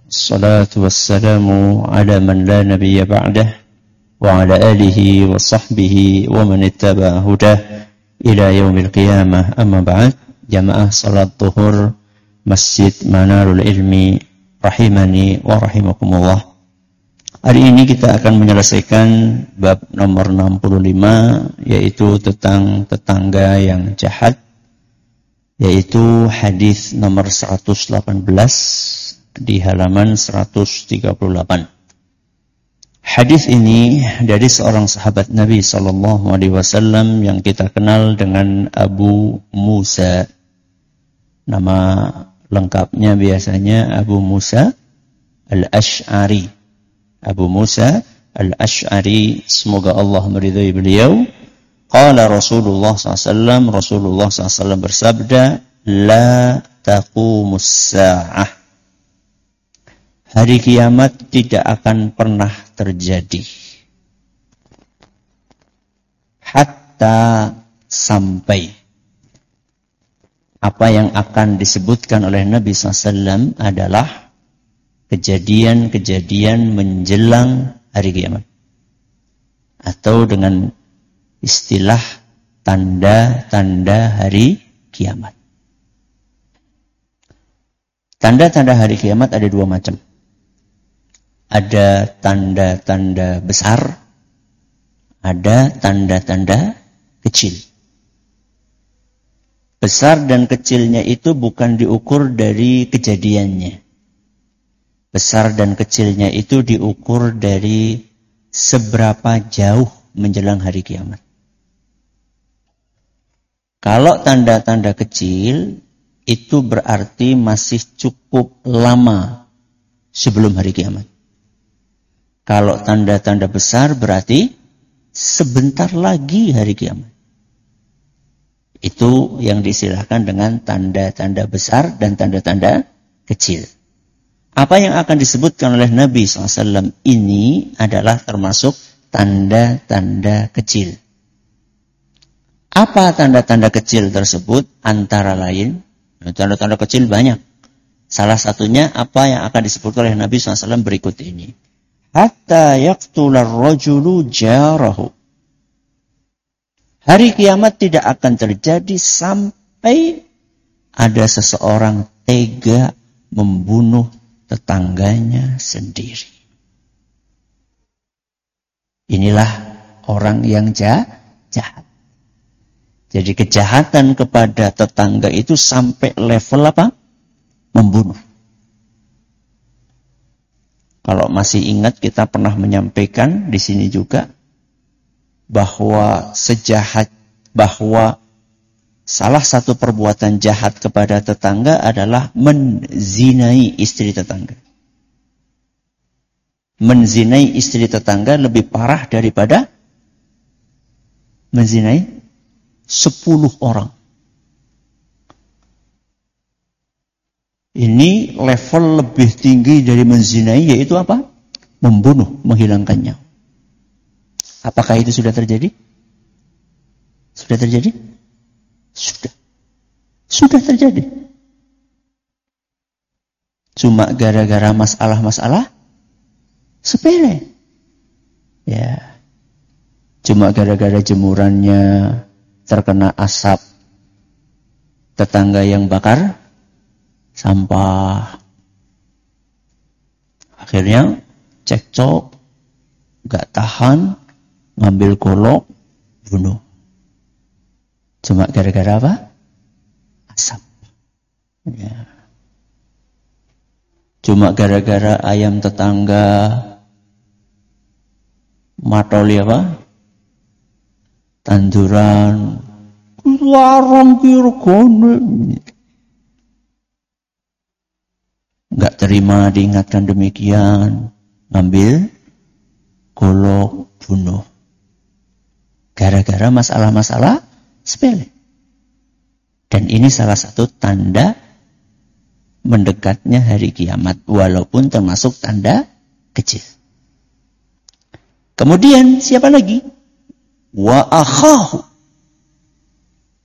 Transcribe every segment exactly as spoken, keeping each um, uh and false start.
الصلاة والسلام على من لا نبي بعده وعلى آله وصحبه ومن اتبع هداه إلى يوم القيامة. أما بعد. Jamaah salat zuhur Masjid Manarul Ilmi rahimani wa rahimakumullah. Hari ini kita akan menyelesaikan bab nomor enam puluh lima, yaitu tentang tetangga yang jahat, yaitu hadis nomor seratus delapan belas di halaman seratus tiga puluh delapan. Hadis ini dari seorang sahabat Nabi sallallahu alaihi wasallam yang kita kenal dengan Abu Musa. Nama lengkapnya biasanya Abu Musa Al-Ash'ari. Abu Musa Al-Ash'ari, semoga Allah meridhai beliau. Qala Rasulullah sallallahu alaihi wasallam, Rasulullah sallallahu alaihi wasallam bersabda, la taqumus sa'ah. Hari kiamat tidak akan pernah terjadi. Hatta sampai. Apa yang akan disebutkan oleh Nabi sallallahu alaihi wasallam adalah kejadian-kejadian menjelang hari kiamat. Atau dengan istilah tanda-tanda hari kiamat. Tanda-tanda hari kiamat ada dua macam. Ada tanda-tanda besar, ada tanda-tanda kecil. Besar dan kecilnya itu bukan diukur dari kejadiannya. Besar dan kecilnya itu diukur dari seberapa jauh menjelang hari kiamat. Kalau tanda-tanda kecil, itu berarti masih cukup lama sebelum hari kiamat. Kalau tanda-tanda besar berarti sebentar lagi hari kiamat. Itu yang diistilahkan dengan tanda-tanda besar dan tanda-tanda kecil. Apa yang akan disebutkan oleh Nabi sallallahu alaihi wasallam ini adalah termasuk tanda-tanda kecil. Apa tanda-tanda kecil tersebut? Antara lain, tanda-tanda kecil banyak. Salah satunya apa yang akan disebutkan oleh Nabi sallallahu alaihi wasallam berikut ini. Hatta yaqtular rajulu jarahu. Hari kiamat tidak akan terjadi sampai ada seseorang tega membunuh tetangganya sendiri. Inilah orang yang jahat. Jadi kejahatan kepada tetangga itu sampai level apa? Membunuh. Kalau masih ingat kita pernah menyampaikan di sini juga bahwa sejahat bahwa salah satu perbuatan jahat kepada tetangga adalah menzinai istri tetangga. Menzinai istri tetangga lebih parah daripada menzinai sepuluh orang. Ini level lebih tinggi dari menzinai, yaitu apa? Membunuh, menghilangkan nyawa. Apakah itu sudah terjadi? Sudah terjadi? Sudah. Sudah terjadi. Cuma gara-gara masalah-masalah sepele. Ya. Cuma gara-gara jemurannya terkena asap tetangga yang bakar sampah. Akhirnya cekcok, gak tahan, ngambil golok, bunuh. Cuma gara-gara apa? Asap. Ya. Cuma gara-gara ayam tetangga matoli apa? Tanduran. Larang kirgone. Enggak terima diingatkan demikian, ngambil golok, bunuh. Gara-gara masalah-masalah sepele. Dan ini salah satu tanda mendekatnya hari kiamat, walaupun termasuk tanda kecil. Kemudian siapa lagi? Wa akhahu.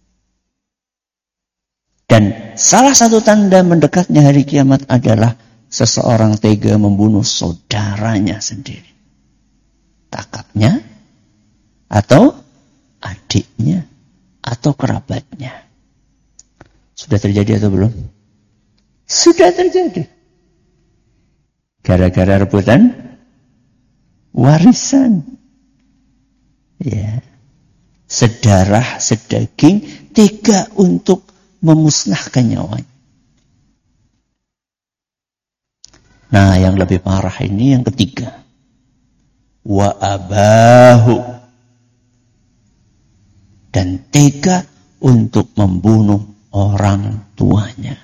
Dan salah satu tanda mendekatnya hari kiamat adalah seseorang tega membunuh saudaranya sendiri. Kakaknya, atau adiknya, atau kerabatnya. Sudah terjadi atau belum? Sudah terjadi. Gara-gara rebutan warisan. Ya. Sedarah, sedaging, tega untuk memusnahkan nyawanya. Nah, yang lebih parah ini yang ketiga. Wa abahu. Dan tega untuk membunuh orang tuanya.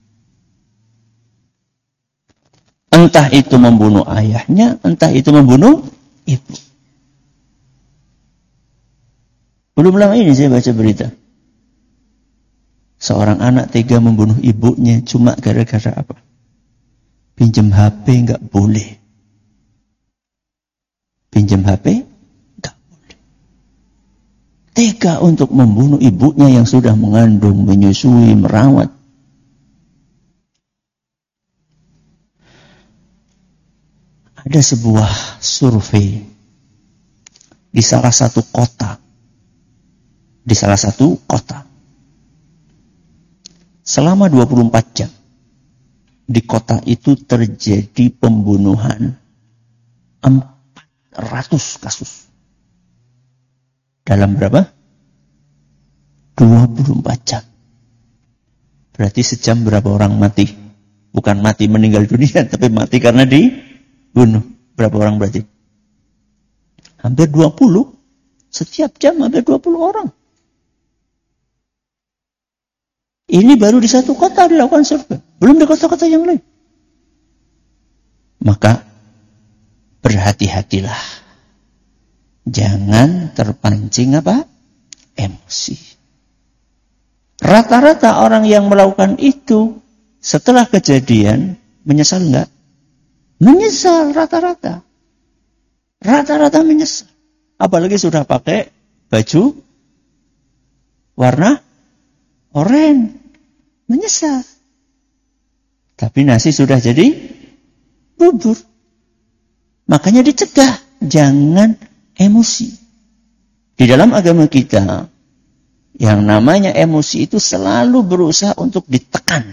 Entah itu membunuh ayahnya, entah itu membunuh ibu. Belum lama ini saya baca berita. Seorang anak tega membunuh ibunya cuma gara-gara apa? Pinjam H P nggak boleh. Pinjam H P nggak boleh. Tega untuk membunuh ibunya yang sudah mengandung, menyusui, merawat. Ada sebuah survei di salah satu kota. Di salah satu kota. Selama dua puluh empat jam. Di kota itu terjadi pembunuhan empat ratus kasus. Dalam berapa? dua puluh empat jam. Berarti sejam berapa orang mati? Bukan mati meninggal dunia, tapi mati karena dibunuh. Berapa orang berarti? Hampir dua puluh. Setiap jam hampir dua puluh orang. Ini baru di satu kota dilakukan survei. Belum di kota-kota yang lain. Maka berhati-hatilah. Jangan terpancing apa? Emosi. Rata-rata orang yang melakukan itu setelah kejadian menyesal enggak? Menyesal rata-rata. Rata-rata menyesal. Apalagi sudah pakai baju warna oranye. Menyesal. Tapi nasi sudah jadi bubur. Makanya dicegah. Jangan emosi. Di dalam agama kita, yang namanya emosi itu selalu berusaha untuk ditekan.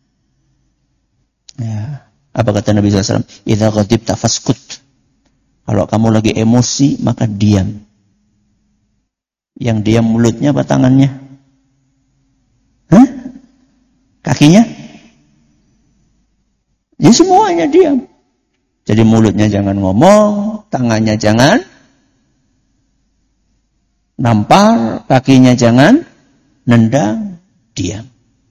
Ya. Apa kata Nabi shallallahu alaihi wasallam? Idza ghadibta faskut. Kalau kamu lagi emosi, maka diam. Yang diam mulutnya apa tangannya? Hah? Kakinya? Ya semuanya diam. Jadi mulutnya jangan ngomong, tangannya jangan nampar, kakinya jangan nendang, diam.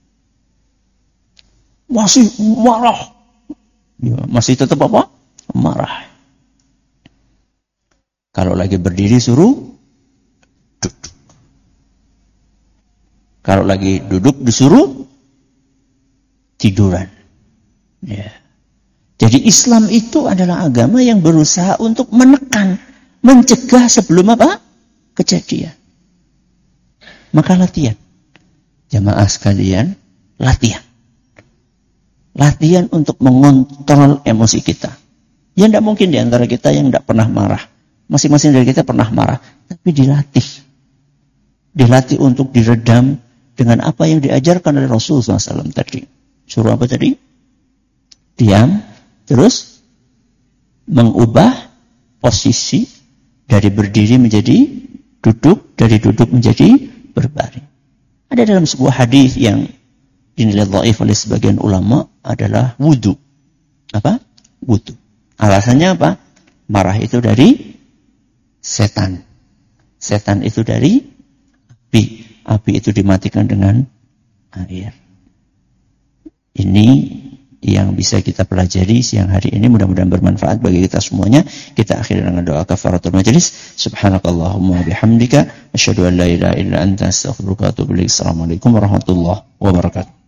Masih marah. Ya, masih tetap apa? Marah. Kalau lagi berdiri suruh duduk. Kalau lagi duduk disuruh tiduran. Ya. Jadi Islam itu adalah agama yang berusaha untuk menekan, mencegah sebelum apa? Kejadian. Maka latihan. Jamaah sekalian, latihan. Latihan untuk mengontrol emosi kita. Ya tidak mungkin di antara kita yang tidak pernah marah. Masing-masing dari kita pernah marah. Tapi dilatih. Dilatih untuk diredam dengan apa yang diajarkan oleh Rasulullah shallallahu alaihi wasallam tadi. Suruh apa tadi? Diam. Terus mengubah posisi dari berdiri menjadi duduk. Dari duduk menjadi berbaring. Ada dalam sebuah hadis yang dinilai dhaif oleh sebagian ulama adalah wudu. Apa? Wudu. Alasannya apa? Marah itu dari setan. Setan itu dari api. Api itu dimatikan dengan air. Ini yang bisa kita pelajari siang hari ini. Mudah-mudahan bermanfaat bagi kita semuanya. Kita akhiri dengan doa kafaratul majlis. Subhanakallahumma bihamdika asyhadu an la ilaha illa anta astaghfiruka wa atubu ilaik. Assalamualaikum warahmatullahi wabarakatuh.